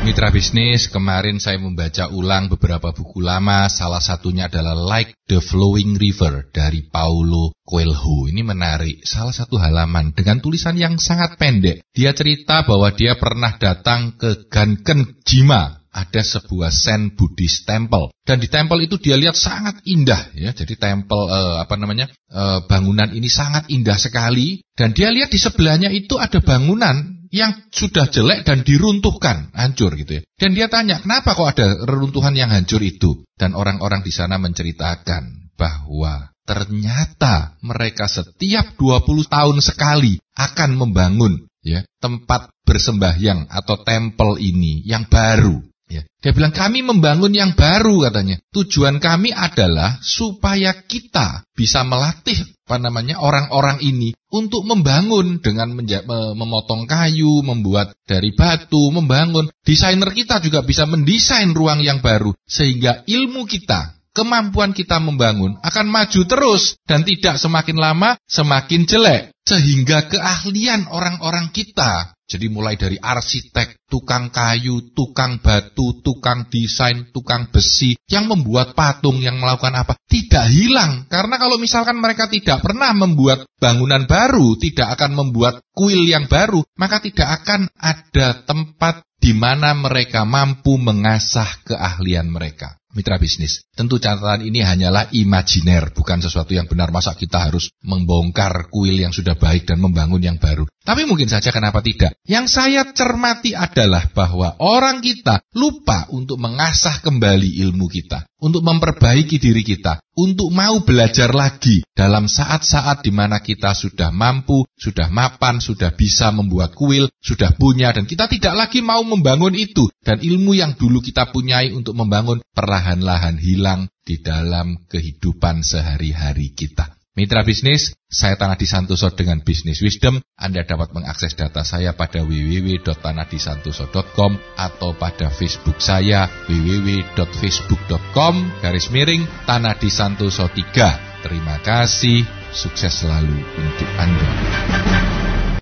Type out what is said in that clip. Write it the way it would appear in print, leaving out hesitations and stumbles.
Mitra bisnis, kemarin saya membaca ulang beberapa buku lama, salah satunya adalah Like the Flowing River dari Paulo Coelho. Ini menarik, salah satu halaman dengan tulisan yang sangat pendek. Dia cerita bahwa dia pernah datang ke Gankenjima, ada sebuah Zen Buddhist temple. Dan di temple itu dia lihat sangat indah, ya. Jadi temple bangunan ini sangat indah sekali. Dan dia lihat di sebelahnya itu ada bangunan yang sudah jelek dan diruntuhkan, hancur gitu ya. Dan dia tanya, kenapa kok ada reruntuhan yang hancur itu? Dan orang-orang di sana menceritakan bahwa ternyata mereka setiap 20 tahun sekali akan membangun ya tempat bersembahyang atau tempel ini yang baru. Ya. Dia bilang, kami membangun yang baru katanya. Tujuan kami adalah supaya kita bisa melatih orang-orang ini untuk membangun dengan memotong kayu, membuat dari batu, membangun. Desainer kita juga bisa mendesain ruang yang baru sehingga ilmu kita, kemampuan kita membangun akan maju terus dan tidak semakin lama semakin jelek. Sehingga keahlian orang-orang kita, jadi mulai dari arsitek, tukang kayu, tukang batu, tukang desain, tukang besi, yang membuat patung, yang melakukan apa, tidak hilang. Karena kalau misalkan mereka tidak pernah membuat bangunan baru, tidak akan membuat kuil yang baru, maka tidak akan ada tempat di mana mereka mampu mengasah keahlian mereka. Mitra bisnis, tentu catatan ini hanyalah imajiner, bukan sesuatu yang benar. Masa kita harus membongkar kuil yang sudah baik dan membangun yang baru? Tapi mungkin saja kenapa tidak? Yang saya cermati adalah bahwa orang kita lupa untuk mengasah kembali ilmu kita, untuk memperbaiki diri kita, untuk mau belajar lagi dalam saat-saat di mana kita sudah mampu, sudah mapan, sudah bisa membuat kuil, sudah punya, dan kita tidak lagi mau membangun itu. Dan ilmu yang dulu kita punyai untuk membangun perlahan-lahan hilang di dalam kehidupan sehari-hari kita. Mitra bisnis, saya Tanadi Santoso dengan Business Wisdom. Anda dapat mengakses data saya pada www.tanadisantoso.com atau pada Facebook saya www.facebook.com/Tanadi Santoso 3. Terima kasih, sukses selalu untuk Anda.